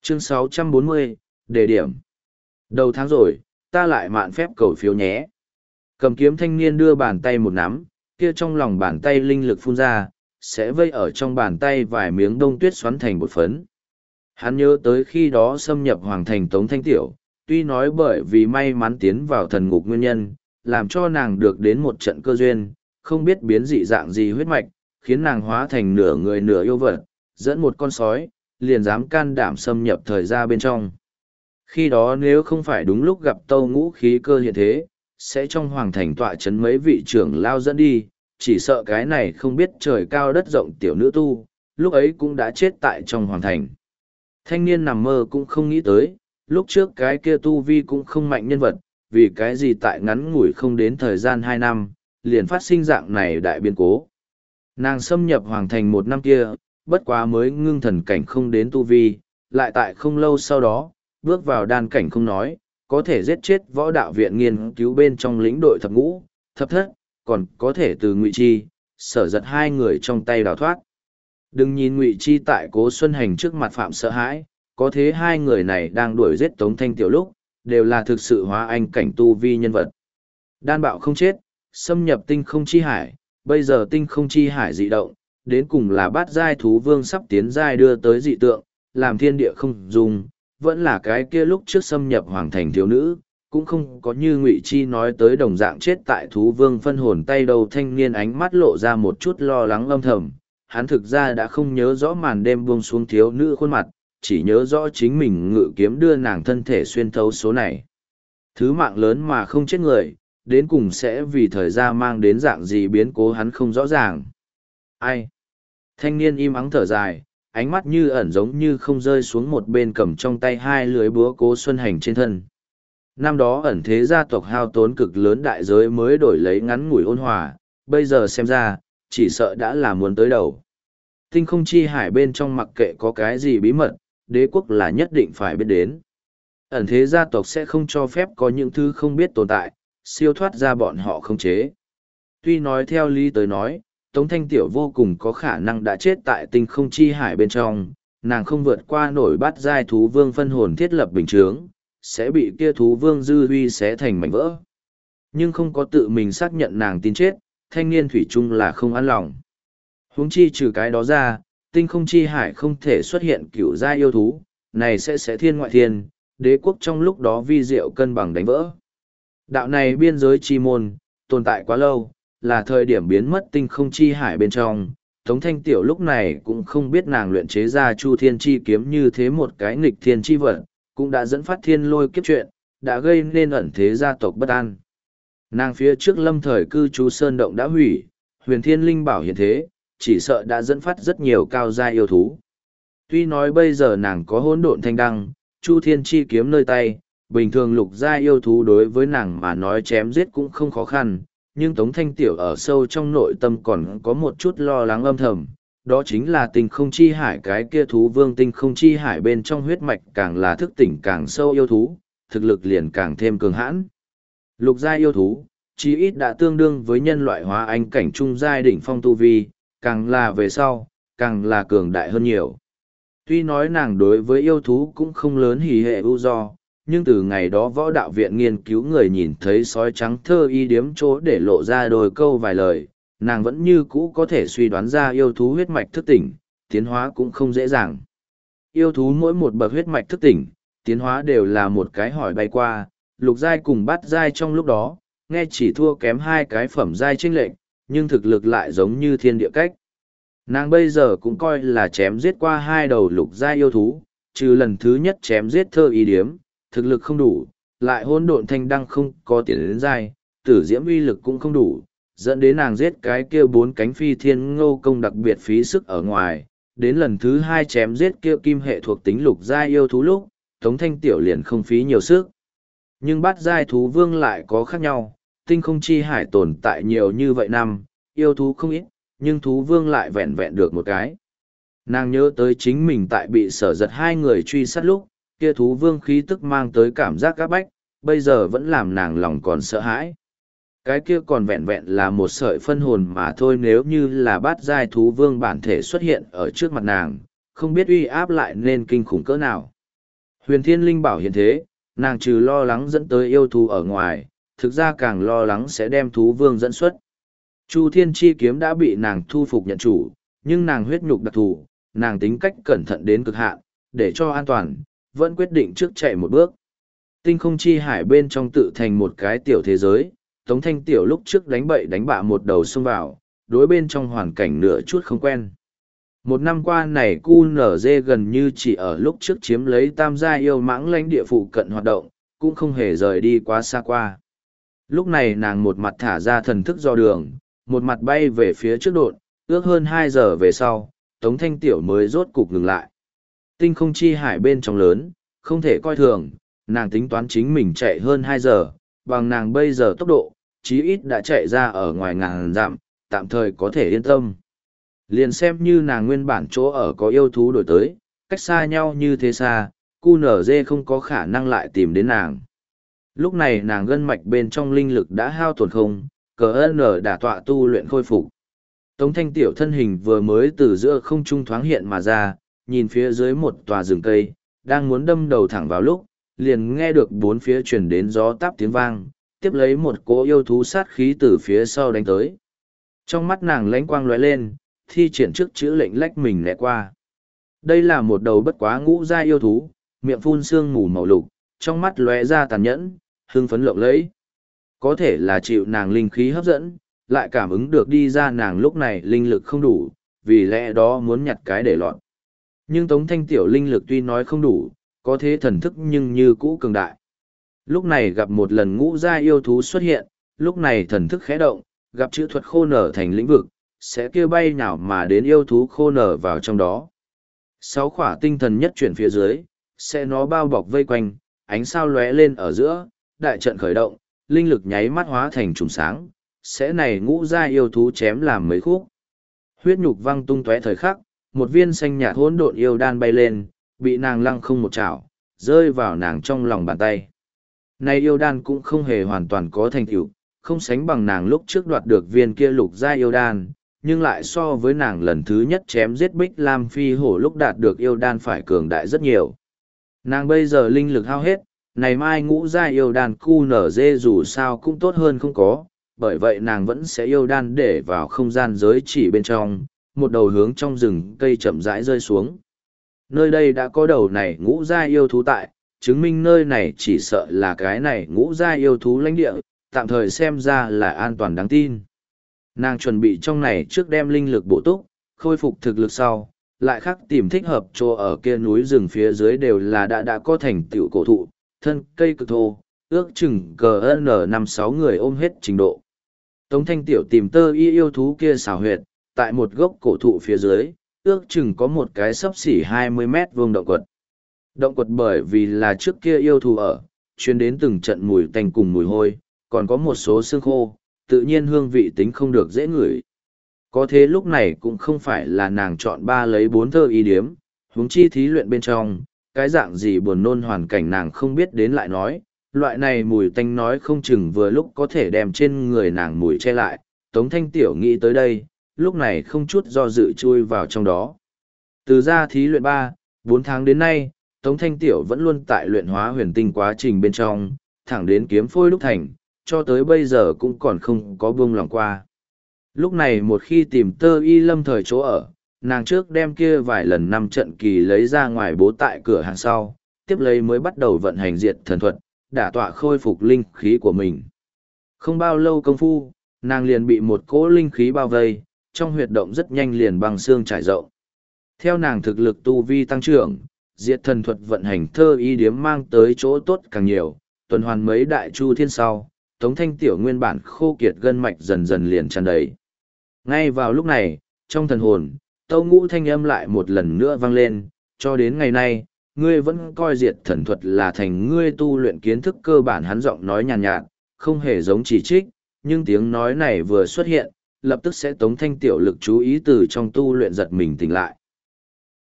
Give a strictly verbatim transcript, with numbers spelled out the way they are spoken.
Chương sáu trăm bốn mươi, đề điểm. Đầu tháng rồi, ta lại mạn phép cầu phiếu nhé. Cầm kiếm thanh niên đưa bàn tay một nắm, kia trong lòng bàn tay linh lực phun ra, sẽ vây ở trong bàn tay vài miếng đông tuyết xoắn thành bột phấn. Hắn nhớ tới khi đó xâm nhập hoàng thành Tống Thanh Tiểu, tuy nói bởi vì may mắn tiến vào thần ngục nguyên nhân, làm cho nàng được đến một trận cơ duyên, không biết biến dị dạng gì huyết mạch, khiến nàng hóa thành nửa người nửa yêu vật, dẫn một con sói, liền dám can đảm xâm nhập thời gia bên trong. Khi đó nếu không phải đúng lúc gặp tâu ngũ khí cơ hiện thế, sẽ trong hoàng thành tọa chấn mấy vị trưởng lao dẫn đi, chỉ sợ cái này không biết trời cao đất rộng tiểu nữ tu, lúc ấy cũng đã chết tại trong hoàng thành. Thanh niên nằm mơ cũng không nghĩ tới, lúc trước cái kia tu vi cũng không mạnh nhân vật, vì cái gì tại ngắn ngủi không đến thời gian hai năm, liền phát sinh dạng này đại biến cố. Nàng xâm nhập hoàng thành một năm kia, bất quá mới ngưng thần cảnh không đến tu vi, lại tại không lâu sau đó, bước vào đan cảnh không nói, có thể giết chết võ đạo viện nghiên cứu bên trong lĩnh đội thập ngũ, thập thất, còn có thể từ Ngụy Chi, sở giật hai người trong tay đào thoát. Đừng nhìn Ngụy Chi tại Cố Xuân Hành trước mặt phạm sợ hãi, có thế hai người này đang đuổi giết Tống Thanh Tiểu lúc, đều là thực sự hóa anh cảnh tu vi nhân vật. Đan bạo không chết, xâm nhập tinh không chi hải, bây giờ tinh không chi hải dị động, đến cùng là bát giai thú vương sắp tiến giai đưa tới dị tượng, làm thiên địa không dùng, vẫn là cái kia lúc trước xâm nhập hoàng thành thiếu nữ, cũng không có như Ngụy Chi nói tới đồng dạng chết tại thú vương phân hồn tay đầu. Thanh niên ánh mắt lộ ra một chút lo lắng âm thầm, hắn thực ra đã không nhớ rõ màn đêm buông xuống thiếu nữ khuôn mặt, chỉ nhớ rõ chính mình ngự kiếm đưa nàng thân thể xuyên thấu số này. Thứ mạng lớn mà không chết người, đến cùng sẽ vì thời gian mang đến dạng gì biến cố hắn không rõ ràng. Ai? Thanh niên im ắng thở dài, ánh mắt như ẩn giống như không rơi xuống một bên cầm trong tay hai lưới búa Cố Xuân Hành trên thân. Năm đó ẩn thế gia tộc hao tốn cực lớn đại giới mới đổi lấy ngắn ngủi ôn hòa, bây giờ xem ra, chỉ sợ đã là muốn tới đầu. Tinh không chi hải bên trong mặc kệ có cái gì bí mật, đế quốc là nhất định phải biết đến. Ẩn thế gia tộc sẽ không cho phép có những thứ không biết tồn tại, siêu thoát ra bọn họ không chế. Tuy nói theo lý tới nói, Tống Thanh Tiểu vô cùng có khả năng đã chết tại tinh không chi hải bên trong, nàng không vượt qua nổi bát giai thú vương phân hồn thiết lập bình chướng, sẽ bị kia thú vương dư huy xé thành mảnh vỡ. Nhưng không có tự mình xác nhận nàng tin chết, thanh niên thủy chung là không an lòng. Huống chi trừ cái đó ra, tinh không chi hải không thể xuất hiện cửu giai yêu thú, này sẽ sẽ thiên ngoại thiên, đế quốc trong lúc đó vi diệu cân bằng đánh vỡ. Đạo này biên giới chi môn, tồn tại quá lâu, là thời điểm biến mất tinh không chi hải bên trong. Tống Thanh Tiểu lúc này cũng không biết nàng luyện chế ra Chu Thiên Chi kiếm như thế một cái nghịch thiên chi vật, cũng đã dẫn phát thiên lôi kiếp chuyện, đã gây nên ẩn thế gia tộc bất an. Nàng phía trước lâm thời cư trú sơn động đã hủy, huyền thiên linh bảo hiện thế, chỉ sợ đã dẫn phát rất nhiều cao gia yêu thú. Tuy nói bây giờ nàng có hỗn độn thanh đăng, Chu Thiên Chi kiếm nơi tay, bình thường lục gia yêu thú đối với nàng mà nói chém giết cũng không khó khăn, nhưng Tống Thanh Tiểu ở sâu trong nội tâm còn có một chút lo lắng âm thầm, đó chính là tinh không chi hải cái kia thú vương tinh không chi hải bên trong huyết mạch càng là thức tỉnh càng sâu yêu thú, thực lực liền càng thêm cường hãn. Lục gia yêu thú, chí ít đã tương đương với nhân loại hóa anh cảnh trung giai đỉnh phong tu vi, càng là về sau, càng là cường đại hơn nhiều. Tuy nói nàng đối với yêu thú cũng không lớn hỉ hệ ưu do, nhưng từ ngày đó võ đạo viện nghiên cứu người nhìn thấy sói trắng thơ y điếm chỗ để lộ ra đôi câu vài lời, nàng vẫn như cũ có thể suy đoán ra yêu thú huyết mạch thức tỉnh, tiến hóa cũng không dễ dàng. Yêu thú mỗi một bậc huyết mạch thức tỉnh, tiến hóa đều là một cái hỏi bay qua, lục giai cùng bát giai trong lúc đó, nghe chỉ thua kém hai cái phẩm giai chênh lệch, nhưng thực lực lại giống như thiên địa cách. Nàng bây giờ cũng coi là chém giết qua hai đầu lục giai yêu thú, trừ lần thứ nhất chém giết thơ y điếm, thực lực không đủ, lại hỗn độn thanh đăng không có tiền đến giai, tử diễm uy lực cũng không đủ, dẫn đến nàng giết cái kia bốn cánh phi thiên ngô công đặc biệt phí sức ở ngoài. Đến lần thứ hai chém giết kia kim hệ thuộc tính lục giai yêu thú lúc, Tống Thanh Tiểu liền không phí nhiều sức. Nhưng bát giai thú vương lại có khác nhau, tinh không chi hải tồn tại nhiều như vậy năm, yêu thú không ít, nhưng thú vương lại vẹn vẹn được một cái. Nàng nhớ tới chính mình tại bị sở giật hai người truy sát lúc, kia thú vương khí tức mang tới cảm giác áp bách, bây giờ vẫn làm nàng lòng còn sợ hãi. Cái kia còn vẹn vẹn là một sợi phân hồn mà thôi, nếu như là bát giai thú vương bản thể xuất hiện ở trước mặt nàng, không biết uy áp lại nên kinh khủng cỡ nào. Huyền Thiên Linh bảo hiện thế, nàng trừ lo lắng dẫn tới yêu thú ở ngoài, thực ra càng lo lắng sẽ đem thú vương dẫn xuất. Chu Thiên Chi kiếm đã bị nàng thu phục nhận chủ, nhưng nàng huyết nhục đặc thù, nàng tính cách cẩn thận đến cực hạn, để cho an toàn, vẫn quyết định trước chạy một bước. Tinh không chi hải bên trong tự thành một cái tiểu thế giới, Tống Thanh Tiểu lúc trước đánh bậy đánh bạ một đầu xông vào, đối bên trong hoàn cảnh nửa chút không quen. Một năm qua này cu nở dê gần như chỉ ở lúc trước chiếm lấy tam gia yêu mãng lãnh địa phụ cận hoạt động, cũng không hề rời đi quá xa qua. Lúc này nàng một mặt thả ra thần thức do đường, một mặt bay về phía trước đột, ước hơn hai giờ về sau, Tống Thanh Tiểu mới rốt cục ngừng lại. Tinh không chi hải bên trong lớn, không thể coi thường, nàng tính toán chính mình chạy hơn hai giờ, bằng nàng bây giờ tốc độ, chí ít đã chạy ra ở ngoài ngàn dặm, tạm thời có thể yên tâm. Liền xem như nàng nguyên bản chỗ ở có yêu thú đổi tới, cách xa nhau như thế xa, cu nở dê không có khả năng lại tìm đến nàng. Lúc này nàng gân mạch bên trong linh lực đã hao tổn không, cờ ơn đả tọa tu luyện khôi phục. Tống Thanh Tiểu thân hình vừa mới từ giữa không trung thoáng hiện mà ra, nhìn phía dưới một tòa rừng cây, đang muốn đâm đầu thẳng vào lúc, liền nghe được bốn phía truyền đến gió táp tiếng vang, tiếp lấy một cỗ yêu thú sát khí từ phía sau đánh tới. Trong mắt nàng lánh quang lóe lên, thi triển trước chữ lệnh lách mình lẹ qua. Đây là một đầu bất quá ngũ giai yêu thú, miệng phun sương mù màu lục, trong mắt lóe ra tàn nhẫn, hưng phấn lộng lẫy. Có thể là chịu nàng linh khí hấp dẫn, lại cảm ứng được đi ra nàng lúc này linh lực không đủ, vì lẽ đó muốn nhặt cái để lọt. Nhưng Tống Thanh Tiểu linh lực tuy nói không đủ, có thế thần thức nhưng như cũ cường đại. Lúc này gặp một lần ngũ giai yêu thú xuất hiện, lúc này thần thức khẽ động, gặp chữ thuật khô nở thành lĩnh vực, sẽ kêu bay nào mà đến yêu thú khô nở vào trong đó. Sáu khỏa tinh thần nhất chuyển phía dưới, sẽ nó bao bọc vây quanh, ánh sao lóe lên ở giữa, đại trận khởi động, linh lực nháy mắt hóa thành trùng sáng, sẽ này ngũ giai yêu thú chém làm mấy khúc. Huyết nhục văng tung tóe thời khắc, một viên xanh nhạt hỗn độn yêu đan bay lên, bị nàng lăng không một chảo, rơi vào nàng trong lòng bàn tay. Này yêu đan cũng không hề hoàn toàn có thành tựu, không sánh bằng nàng lúc trước đoạt được viên kia lục giai yêu đan, nhưng lại so với nàng lần thứ nhất chém giết Bích Lam Phi hổ lúc đạt được yêu đan phải cường đại rất nhiều. Nàng bây giờ linh lực hao hết, này mai ngũ giai yêu đan cu nở dê dù sao cũng tốt hơn không có, bởi vậy nàng vẫn sẽ yêu đan để vào không gian giới chỉ bên trong, một đầu hướng trong rừng cây chậm rãi rơi xuống. Nơi đây đã có đầu này ngũ giai yêu thú tại, chứng minh nơi này chỉ sợ là cái này ngũ giai yêu thú lãnh địa, tạm thời xem ra là an toàn đáng tin. Nàng chuẩn bị trong này trước đem linh lực bổ túc, khôi phục thực lực sau, lại khắc tìm thích hợp chỗ ở kia núi rừng phía dưới đều là đã đã có thành tựu cổ thụ, thân cây cực thô, ước chừng cờ n năm sáu người ôm hết trình độ. Tống Thanh Tiểu tìm tơ y yêu thú kia xào huyệt, tại một gốc cổ thụ phía dưới, ước chừng có một cái sấp xỉ hai mươi mét vuông động quật. Động quật bởi vì là trước kia yêu thú ở, chuyên đến từng trận mùi tanh cùng mùi hôi, còn có một số xương khô, tự nhiên hương vị tính không được dễ ngửi. Có thế lúc này cũng không phải là nàng chọn ba lấy bốn thơ y điếm, huống chi thí luyện bên trong, cái dạng gì buồn nôn hoàn cảnh nàng không biết đến lại nói, loại này mùi tanh nói không chừng vừa lúc có thể đem trên người nàng mùi che lại. Tống Thanh Tiểu nghĩ tới đây, lúc này không chút do dự chui vào trong đó. Từ ra thí luyện ba, bốn tháng đến nay, Tống Thanh Tiểu vẫn luôn tại luyện hóa huyền tinh quá trình bên trong, thẳng đến kiếm phôi đúc thành, cho tới bây giờ cũng còn không có buông lòng qua. Lúc này một khi tìm tơ y lâm thời chỗ ở, nàng trước đem kia vài lần năm trận kỳ lấy ra ngoài bố tại cửa hàng sau, tiếp lấy mới bắt đầu vận hành diệt thần thuật, đả tọa khôi phục linh khí của mình. Không bao lâu công phu, nàng liền bị một cỗ linh khí bao vây, trong huyệt động rất nhanh liền băng xương trải rộng. Theo nàng thực lực tu vi tăng trưởng, diệt thần thuật vận hành thơ y điếm mang tới chỗ tốt càng nhiều, tuần hoàn mấy đại chu thiên sau, Tống Thanh Tiểu nguyên bản khô kiệt gân mạch dần dần liền tràn đầy. Ngay vào lúc này, trong thần hồn, tâu ngũ thanh âm lại một lần nữa vang lên, cho đến ngày nay, ngươi vẫn coi diệt thần thuật là thành ngươi tu luyện kiến thức cơ bản. Hắn giọng nói nhàn nhạt, nhạt, không hề giống chỉ trích, nhưng tiếng nói này vừa xuất hiện, lập tức sẽ Tống Thanh Tiểu lực chú ý từ trong tu luyện giật mình tỉnh lại.